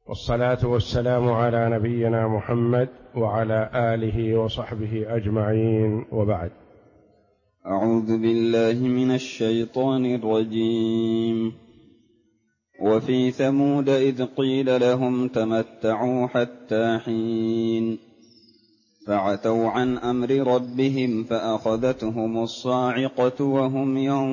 والصلاة والسلام على نبينا محمد وعلى آله وصحبه أجمعين، وبعد. أعوذ بالله من الشيطان الرجيم. وفي ثمود إذ قيل لهم تمتعوا حتى حين فعتوا عن أمر ربهم فأخذتهم الصاعقة وهم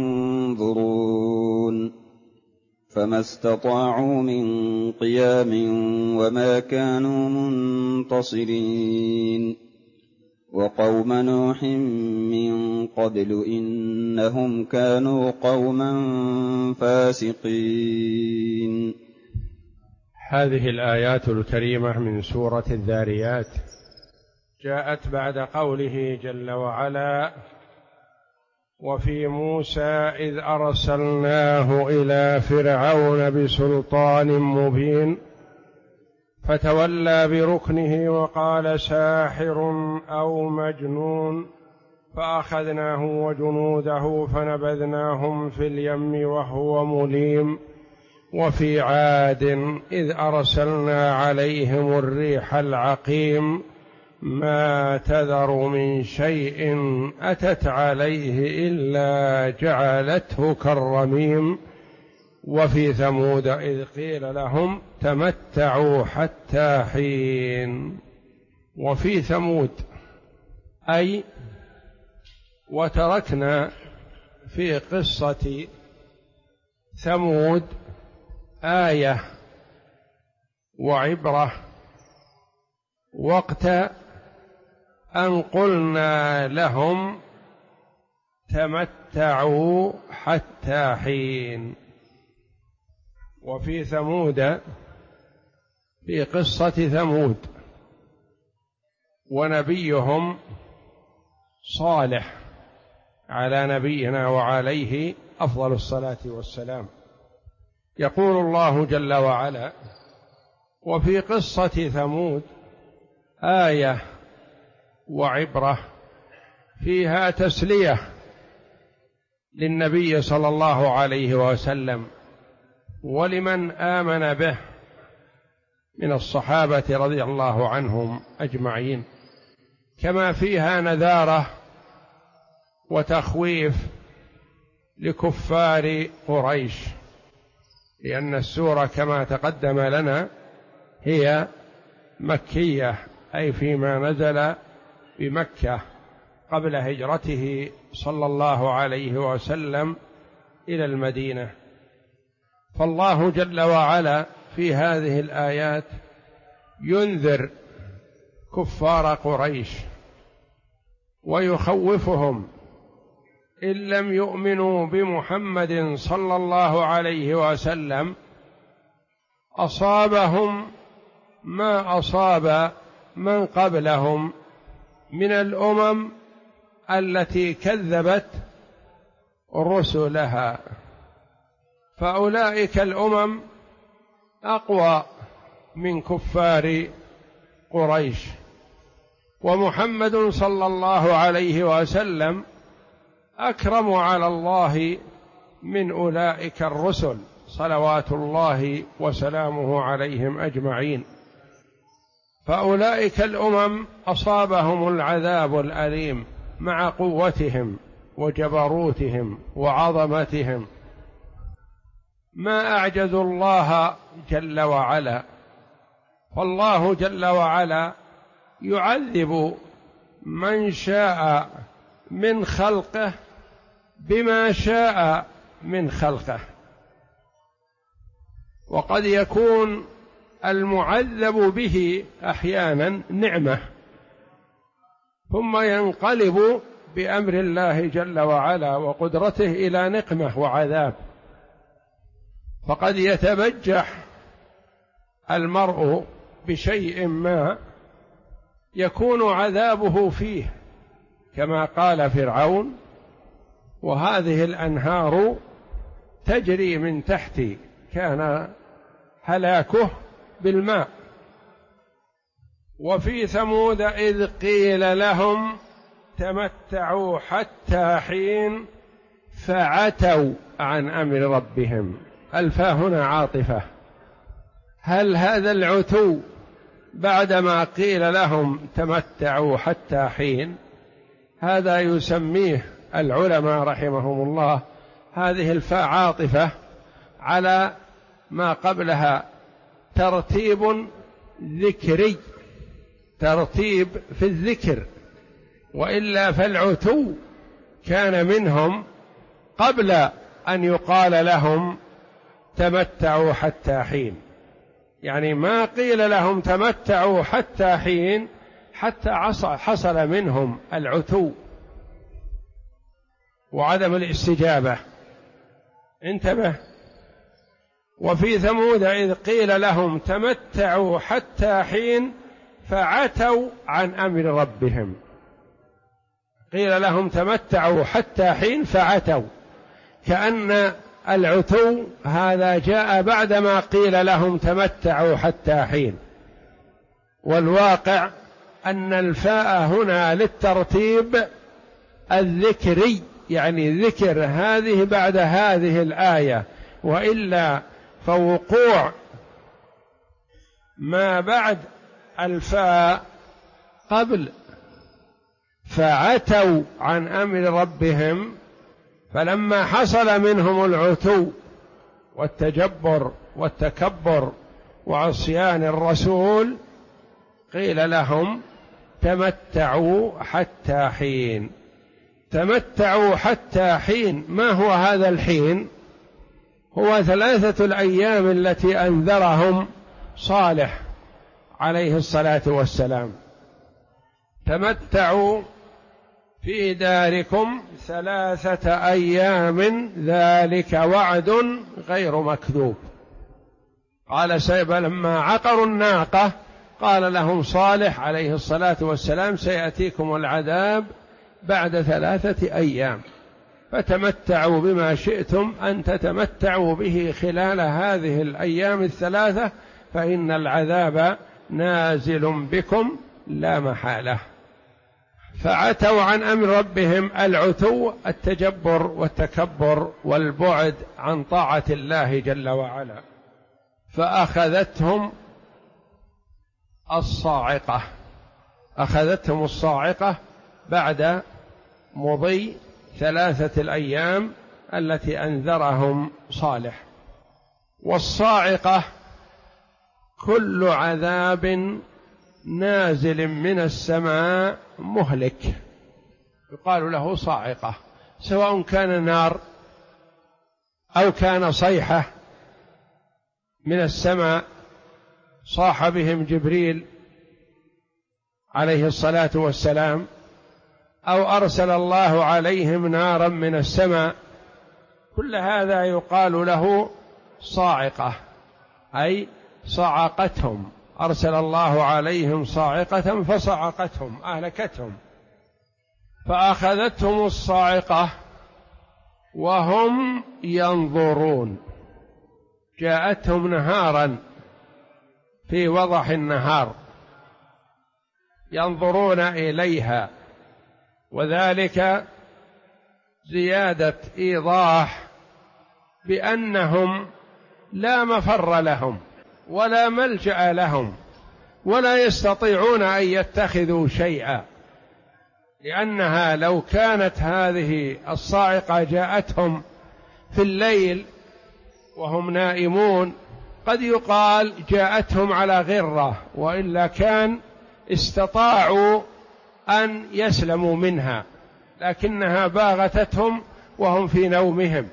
ينظرون فما استطاعوا من قيام وما كانوا منتصرين. وقوم نوح من قبل إنهم كانوا قوما فاسقين. هذه الآيات الكريمة من سورة الذاريات جاءت بعد قوله جل وعلا: وفي موسى إذ أرسلناه إلى فرعون بسلطان مبين فتولى بركنه وقال ساحر أو مجنون فأخذناه وجنوده فنبذناهم في اليم وهو مليم. وفي عاد إذ أرسلنا عليهم الريح العقيم ما تذر من شيء أتت عليه إلا جعلته كالرميم. وفي ثمود إذ قيل لهم تمتعوا حتى حين. وفي ثمود أي وتركنا في قصة ثمود آية وعبرة وقت أن قلنا لهم تمتعوا حتى حين. وفي ثمود في قصة ثمود ونبيهم صالح على نبينا وعليه أفضل الصلاة والسلام. يقول الله جل وعلا: وفي قصة ثمود آية وعبرة فيها تسلية للنبي صلى الله عليه وسلم ولمن آمن به من الصحابة رضي الله عنهم أجمعين، كما فيها نذارة وتخويف لكفار قريش، لأن السورة كما تقدم لنا هي مكية، أي فيما نزل بمكة قبل هجرته صلى الله عليه وسلم إلى المدينة. فالله جل وعلا في هذه الآيات ينذر كفار قريش ويخوفهم إن لم يؤمنوا بمحمد صلى الله عليه وسلم أصابهم ما أصاب من قبلهم من الأمم التي كذبت رسلها، فأولئك الأمم أقوى من كفار قريش، ومحمد صلى الله عليه وسلم أكرم على الله من أولئك الرسل صلوات الله وسلامه عليهم أجمعين. فأولئك الأمم أصابهم العذاب الأليم مع قوتهم وجبروتهم وعظمتهم، ما أعجزوا الله جل وعلا. فالله جل وعلا يعذب من شاء من خلقه بما شاء من خلقه، وقد يكون المعذب به أحيانا نعمة ثم ينقلب بأمر الله جل وعلا وقدرته إلى نقمة وعذاب. فقد يتبجح المرء بشيء ما يكون عذابه فيه، كما قال فرعون: وهذه الأنهار تجري من تحتي، كان هلاكه بالماء. وفي ثمود إذ قيل لهم تمتعوا حتى حين فعتوا عن أمر ربهم. الفاء هنا عاطفة، هل هذا العتو بعدما قيل لهم تمتعوا حتى حين؟ هذا يسميه العلماء رحمهم الله هذه الفاء عاطفة على ما قبلها، ترتيب ذكري، ترتيب في الذكر، وإلا فالعتو كان منهم قبل أن يقال لهم تمتعوا حتى حين، يعني ما قيل لهم تمتعوا حتى حين حتى حصل منهم العتو وعدم الاستجابة. انتبه. وفي ثمود إذ قيل لهم تمتعوا حتى حين فعتوا عن أمر ربهم، قيل لهم تمتعوا حتى حين فعتوا، كأن العتو هذا جاء بعدما قيل لهم تمتعوا حتى حين، والواقع أن الفاء هنا للترتيب الذكري، يعني ذكر هذه بعد هذه الآية، وإلا فوقوع ما بعد الفاء قبل فعتوا عن أمر ربهم، فلما حصل منهم العتو والتجبر والتكبر وعصيان الرسول قيل لهم تمتعوا حتى حين. تمتعوا حتى حين، ما هو هذا الحين؟ هو 3 الأيام التي أنذرهم صالح عليه الصلاة والسلام. تمتعوا في داركم 3 أيام ذلك وعد غير مكذوب. قال لما عقروا الناقة قال لهم صالح عليه الصلاة والسلام سيأتيكم العذاب بعد 3 أيام، فتمتعوا بما شئتم أن تتمتعوا به خلال هذه الأيام 3، فإن العذاب نازل بكم لا محالة. فعتوا عن أمر ربهم، العتو التجبر والتكبر والبعد عن طاعة الله جل وعلا، فأخذتهم الصاعقة. أخذتهم الصاعقة بعد مضي 3 الأيام التي أنذرهم صالح. والصاعقة كل عذاب نازل من السماء مهلك يقال له صاعقة، سواء كان نار أو كان صيحة من السماء صاح بهم جبريل عليه الصلاة والسلام، أو أرسل الله عليهم نارا من السماء، كل هذا يقال له صاعقة، أي صعقتهم، أرسل الله عليهم صاعقة فصعقتهم أهلكتهم. فأخذتهم الصاعقة وهم ينظرون، جاءتهم نهارا في وضح النهار ينظرون إليها، وذلك زيادة إيضاح بأنهم لا مفر لهم ولا ملجأ لهم ولا يستطيعون أن يتخذوا شيئا، لأنها لو كانت هذه الصاعقة جاءتهم في الليل وهم نائمون قد يقال جاءتهم على غرة، وإلا كان استطاعوا أن يسلموا منها، لكنها باغتتهم وهم في نومهم.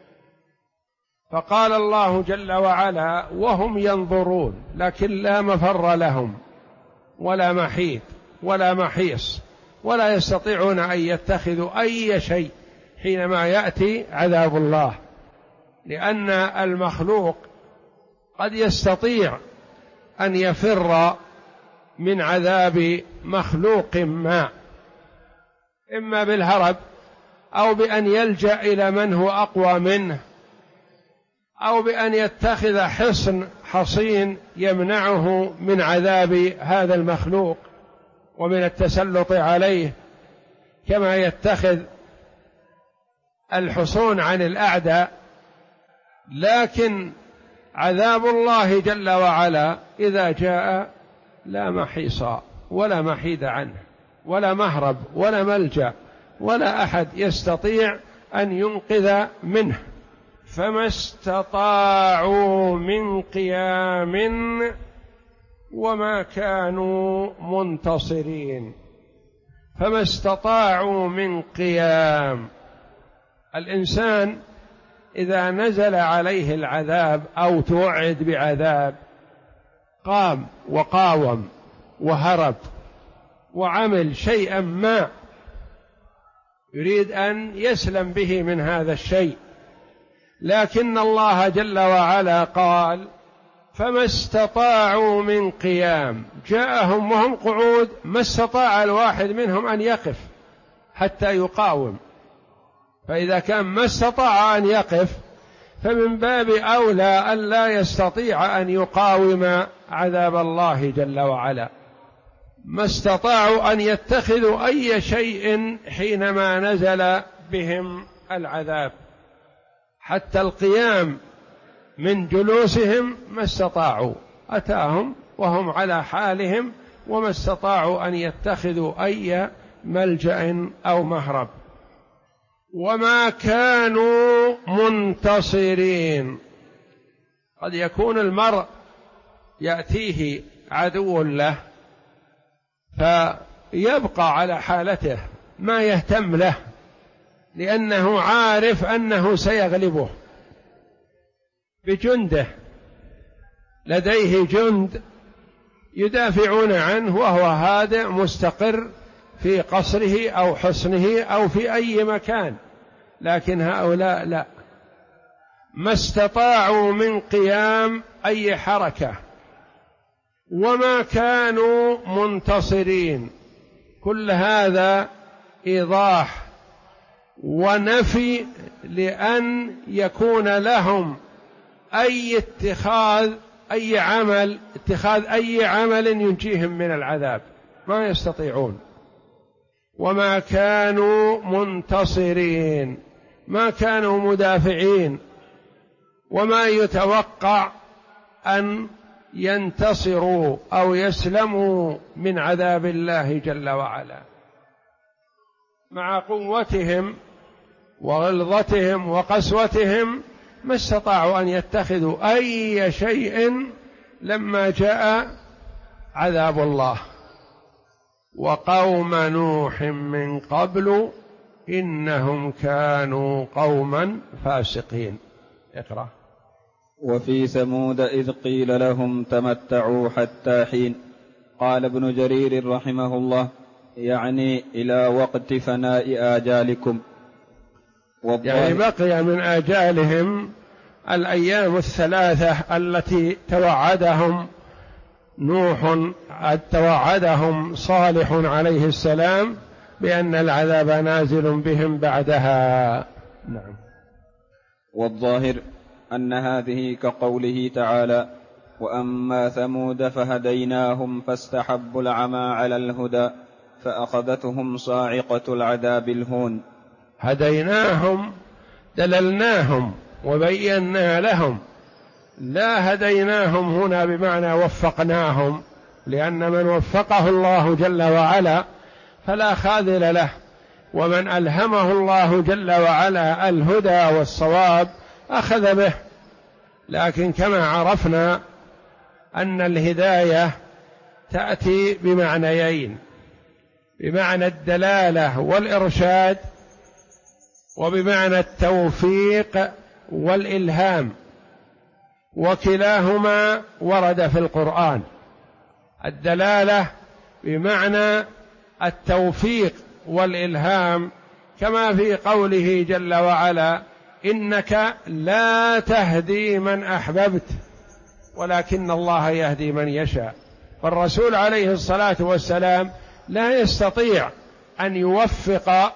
فقال الله جل وعلا وهم ينظرون، لكن لا مفر لهم ولا محيط ولا محيص، ولا يستطيعون أن يتخذوا أي شيء حينما يأتي عذاب الله، لأن المخلوق قد يستطيع أن يفر من عذاب مخلوق ما، إما بالهرب أو بأن يلجأ إلى من هو أقوى منه، أو بأن يتخذ حصين يمنعه من عذاب هذا المخلوق ومن التسلط عليه، كما يتخذ الحصون عن الأعداء. لكن عذاب الله جل وعلا إذا جاء لا محيص ولا محيد عنه ولا مهرب ولا ملجأ ولا أحد يستطيع أن ينقذ منه. فما استطاعوا من قيام وما كانوا منتصرين. فما استطاعوا من قيام. الإنسان إذا نزل عليه العذاب أو توعد بعذاب قام وقاوم وهرب وعمل شيئا ما يريد أن يسلم به من هذا الشيء، لكن الله جل وعلا قال فما استطاعوا من قيام. جاءهم وهم قعود، ما استطاع الواحد منهم أن يقف حتى يقاوم، فإذا كان ما استطاع أن يقف فمن باب أولى أن لا يستطيع أن يقاوم عذاب الله جل وعلا. ما استطاعوا أن يتخذوا أي شيء حينما نزل بهم العذاب، حتى القيام من جلوسهم ما استطاعوا، أتاهم وهم على حالهم وما استطاعوا أن يتخذوا أي ملجأ أو مهرب. وما كانوا منتصرين. قد يكون المرء يأتيه عدو له فيبقى على حالته ما يهتم له، لأنه عارف أنه سيغلبه بجنده، لديه جند يدافعون عنه وهو هادئ مستقر في قصره أو حصنه أو في أي مكان. لكن هؤلاء لا، ما استطاعوا من قيام أي حركة وما كانوا منتصرين. كل هذا إيضاح ونفي لأن يكون لهم اتخاذ أي عمل ينجيهم من العذاب، ما يستطيعون. وما كانوا منتصرين، ما كانوا مدافعين، وما يتوقع أن ينتصروا أو يسلموا من عذاب الله جل وعلا. مع قوتهم وغلظتهم وقسوتهم ما استطاعوا أن يتخذوا أي شيء لما جاء عذاب الله. وقوم نوح من قبل إنهم كانوا قوما فاسقين. اقرأ. وفي ثمود إذ قيل لهم تمتعوا حتى حين. قال ابن جرير رحمه الله يعني إلى وقت فناء آجالكم، يعني بقي من آجالهم الأيام الثلاثة التي توعدهم صالح عليه السلام بأن العذاب نازل بهم بعدها. نعم. والظاهر أن هذه كقوله تعالى وأما ثمود فهديناهم فاستحبوا العمى على الهدى فأخذتهم صاعقة العذاب الهون. هديناهم دللناهم وبينا لهم، لا هديناهم هنا بمعنى وفقناهم، لأن من وفقه الله جل وعلا فلا خاذل له، ومن ألهمه الله جل وعلا الهدى والصواب أخذ به. لكن كما عرفنا أن الهداية تأتي بمعنيين، بمعنى الدلالة والإرشاد، وبمعنى التوفيق والإلهام، وكلاهما ورد في القرآن. الدلالة بمعنى التوفيق والإلهام كما في قوله جل وعلا إنك لا تهدي من أحببت ولكن الله يهدي من يشاء. فالرسول عليه الصلاة والسلام لا يستطيع أن يوفق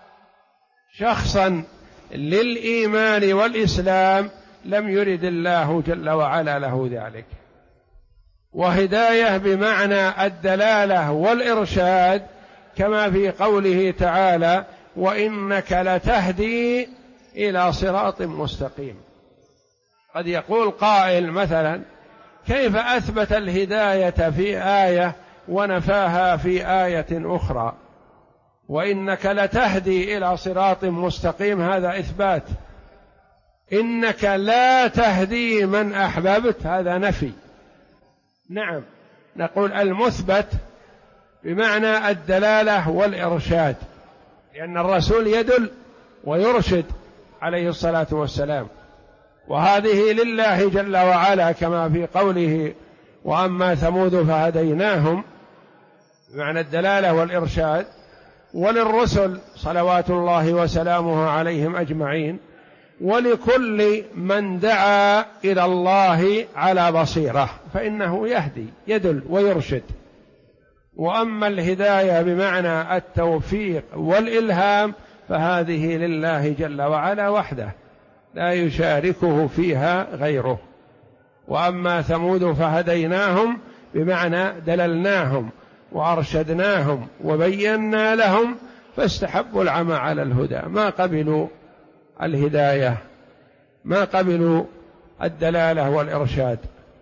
شخصا للإيمان والإسلام لم يرد الله جل وعلا له ذلك. وهداية بمعنى الدلالة والإرشاد كما في قوله تعالى وإنك لتهدي إلى صراط مستقيم. قد يقول قائل مثلا: كيف أثبت الهداية في آية ونفاها في آية أخرى؟ وإنك لتهدي إلى صراط مستقيم، هذا إثبات. إنك لا تهدي من أحببت، هذا نفي. نعم، نقول المثبت بمعنى الدلالة والإرشاد، لأن الرسول يدل ويرشد عليه الصلاة والسلام، وهذه لله جل وعلا، كما في قوله: وأما ثمود فهديناهم، بمعنى الدلالة والإرشاد، وللرسل صلوات الله وسلامه عليهم أجمعين، ولكل من دعا إلى الله على بصيرة فإنه يهدي يدل ويرشد. وأما الهداية بمعنى التوفيق والإلهام فهذه لله جل وعلا وحده، لا يشاركه فيها غيره. وأما ثمود فهديناهم بمعنى دللناهم وأرشدناهم وبينا لهم، فاستحبوا العمى على الهدى، ما قبلوا الهداية، ما قبلوا الدلالة والإرشاد.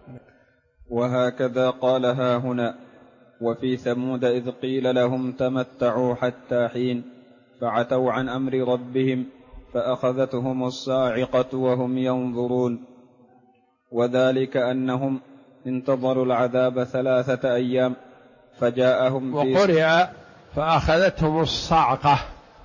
وهكذا قال ها هنا: وفي ثمود إذ قيل لهم تمتعوا حتى حين فعتوا عن أمر ربهم فأخذتهم الصاعقة وهم ينظرون. وذلك أنهم انتظروا العذاب 3 أيام فجاءهم وقرئ فأخذتهم الصاعقة،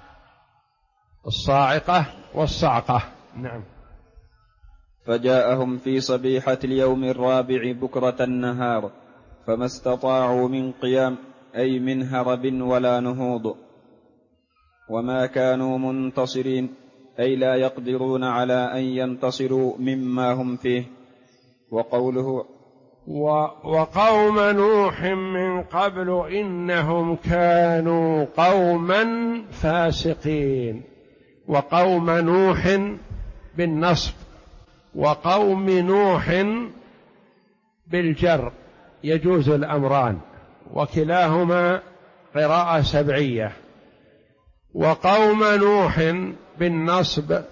الصاعقة والصعقة. نعم. فجاءهم في صبيحة اليوم الرابع بكرة النهار فما استطاعوا من قيام، أي من هرب ولا نهوض، وما كانوا منتصرين، أي لا يقدرون على أن ينتصروا مما هم فيه. وقوله: وقوم نوح من قبل إنهم كانوا قوما فاسقين. وقوم نوح بالنصب، وقوم نوح بالجر، يجوز الأمران، وكلاهما قراءة سبعية. وقوم نوح بالنصب،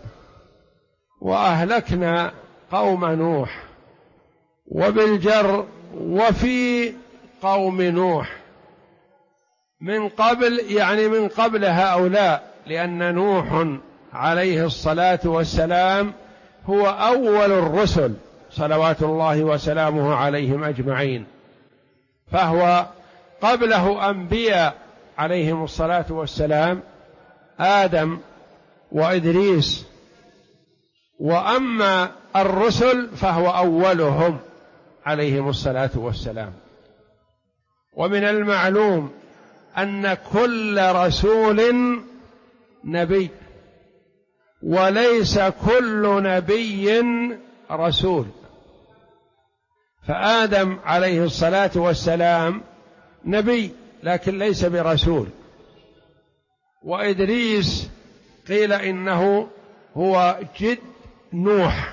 وأهلكنا قوم نوح، وبالجر وفي قوم نوح من قبل، يعني من قبل هؤلاء، لأن نوح عليه الصلاة والسلام هو أول الرسل صلوات الله وسلامه عليهم أجمعين، فهو قبله أنبياء عليهم الصلاة والسلام، آدم وإدريس. وأما الرسل فهو أولهم عليهم الصلاة والسلام. ومن المعلوم أن كل رسول نبي، وليس كل نبي رسول. فآدم عليه الصلاة والسلام نبي لكن ليس برسول، وإدريس قيل إنه هو جد نوح،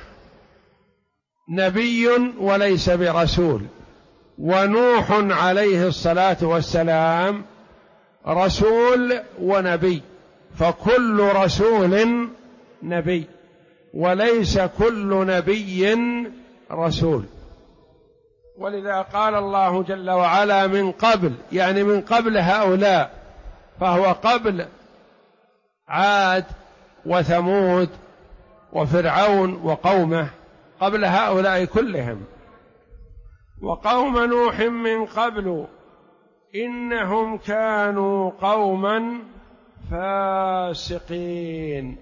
نبي وليس برسول. ونوح عليه الصلاة والسلام رسول ونبي، فكل رسول نبي، وليس كل نبي رسول. ولذا قال الله جل وعلا من قبل، يعني من قبل هؤلاء، فهو قبل عاد وثمود وفرعون وقومه، قبل هؤلاء كلهم. وقوم نوح من قبل إنهم كانوا قوما فاسقين.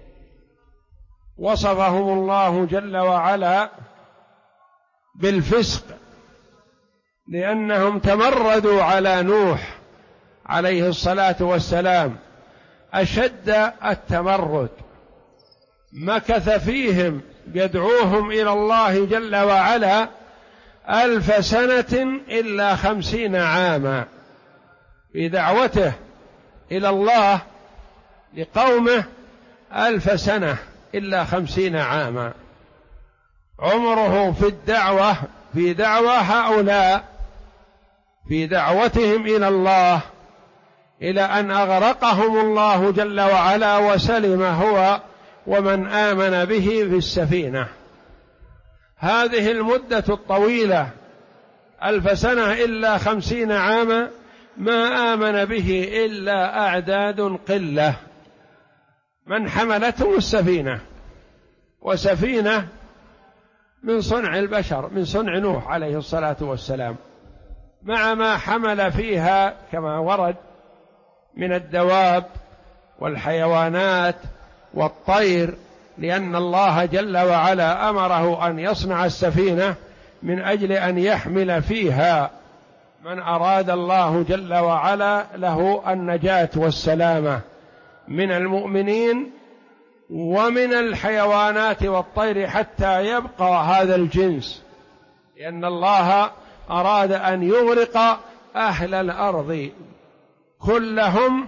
وصفهم الله جل وعلا بالفسق لأنهم تمردوا على نوح عليه الصلاة والسلام أشد التمرد، مكث فيهم يدعوهم إلى الله جل وعلا 1000 سنة إلا 50 عاما في دعوته إلى الله لقومه، 1000 سنة إلا 50 عاما عمره في الدعوة، في دعوة هؤلاء، في دعوتهم إلى الله، إلى أن أغرقهم الله جل وعلا وسلم هو ومن آمن به في السفينة. هذه المدة الطويلة 1000 سنة إلا 50 عاما ما آمن به إلا أعداد قلة من حملتهم السفينة، وسفينة من صنع البشر، من صنع نوح عليه الصلاة والسلام، مع ما حمل فيها كما ورد من الدواب والحيوانات والطير، لأن الله جل وعلا أمره أن يصنع السفينة من أجل أن يحمل فيها من أراد الله جل وعلا له النجاة والسلامة من المؤمنين ومن الحيوانات والطير حتى يبقى هذا الجنس، لأن الله أراد أن يغرق أهل الأرض كلهم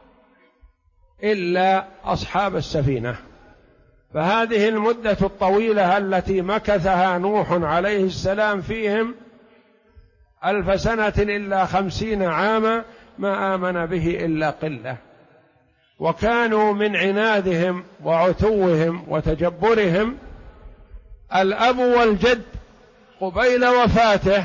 إلا أصحاب السفينة. فهذه المدة الطويلة التي مكثها نوح عليه السلام فيهم 1000 سنة إلا 50 عاما ما آمن به إلا قلة، وكانوا من عنادهم وعتوهم وتجبرهم الأب والجد قبيل وفاته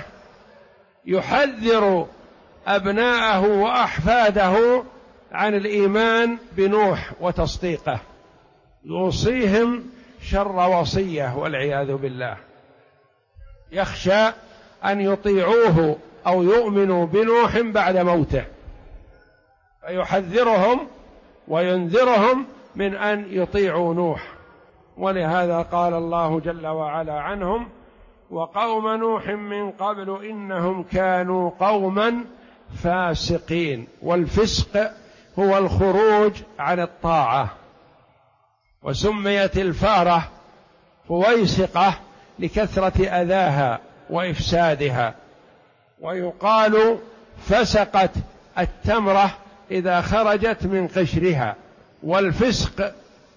يحذر أبناءه وأحفاده عن الإيمان بنوح وتصديقه، يوصيهم شر وصية والعياذ بالله، يخشى أن يطيعوه أو يؤمنوا بنوح بعد موته، فيحذرهم وينذرهم من أن يطيعوا نوح. ولهذا قال الله جل وعلا عنهم: وقوم نوح من قبل إنهم كانوا قوما فاسقين. والفسق هو الخروج عن الطاعة، وسميت الفارة فويسقة لكثرة أذاها وإفسادها، ويقال فسقت التمرة إذا خرجت من قشرها. والفسق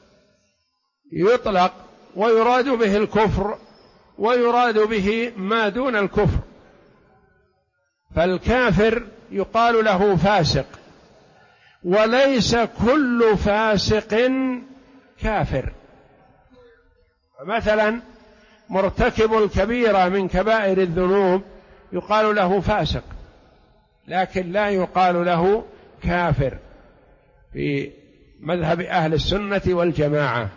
يطلق ويراد به الكفر ويراد به ما دون الكفر، فالكافر يقال له فاسق، وليس كل فاسق كافر. مثلا مرتكب الكبيرة من كبائر الذنوب يقال له فاسق، لكن لا يقال له كافر في مذهب أهل السنة والجماعة،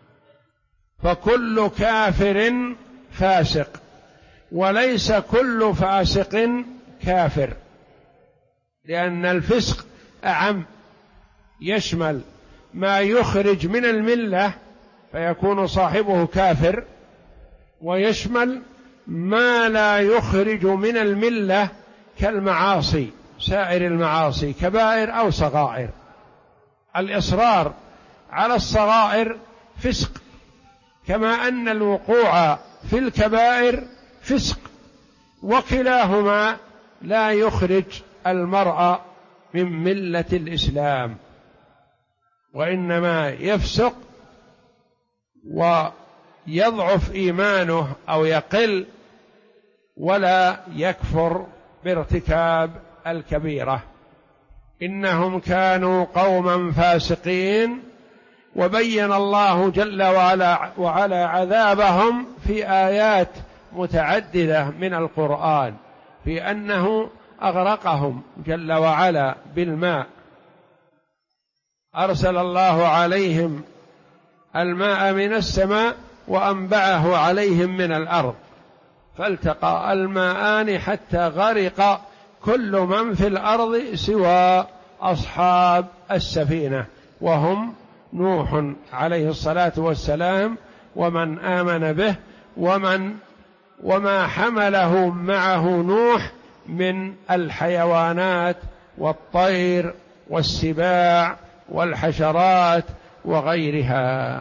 فكل كافر فاسق، وليس كل فاسق كافر، لأن الفسق أعم، يشمل ما يخرج من الملة فيكون صاحبه كافر، ويشمل ما لا يخرج من الملة كالمعاصي، سائر المعاصي كبائر أو صغائر. الإصرار على الصغائر فسق، كما أن الوقوع في الكبائر فسق، وكلاهما لا يخرج المرء من ملة الإسلام، وإنما يفسق ويضعف إيمانه أو يقل، ولا يكفر بارتكاب الكبيرة. إنهم كانوا قوما فاسقين، وبين الله جل وعلا عذابهم في آيات متعددة من القرآن، في أنه أغرقهم جل وعلا بالماء، أرسل الله عليهم الماء من السماء وأنبعه عليهم من الأرض، فالتقى الماءان حتى غرق كل من في الأرض سوى أصحاب السفينة، وهم نوح عليه الصلاة والسلام ومن آمن به وما حمله معه نوح من الحيوانات والطير والسباع والحشرات وغيرها.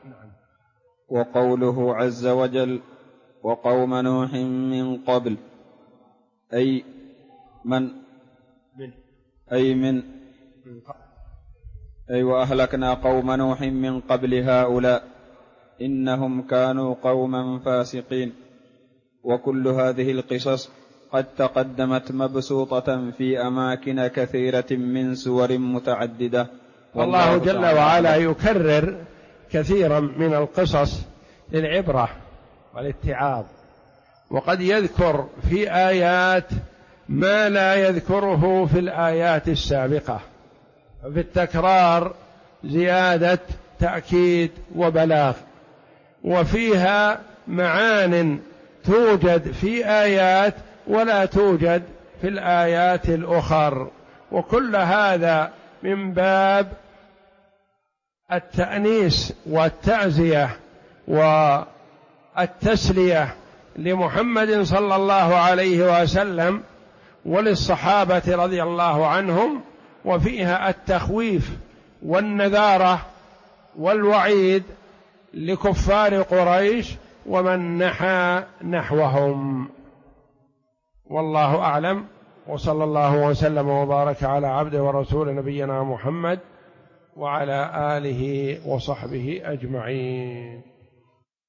وقوله عز وجل: وقوم نوح من قبل، أي وأهلكنا قوم نوح من قبل هؤلاء إنهم كانوا قوما فاسقين. وكل هذه القصص قد تقدمت مبسوطة في أماكن كثيرة من سور متعددة. والله جل وعلا يكرر كثيرا من القصص للعبرة والاتعاظ، وقد يذكر في آيات ما لا يذكره في الآيات السابقة، في التكرار زيادة تأكيد وبلاغ، وفيها معان توجد في آيات ولا توجد في الآيات الأخر، وكل هذا من باب التأنيس والتعزية والتسلية لمحمد صلى الله عليه وسلم وللصحابة رضي الله عنهم، وفيها التخويف والنذارة والوعيد لكفار قريش ومن نحى نحوهم. والله أعلم، وصلى الله وسلم وبارك على عبده ورسول نبينا محمد وعلى آله وصحبه أجمعين.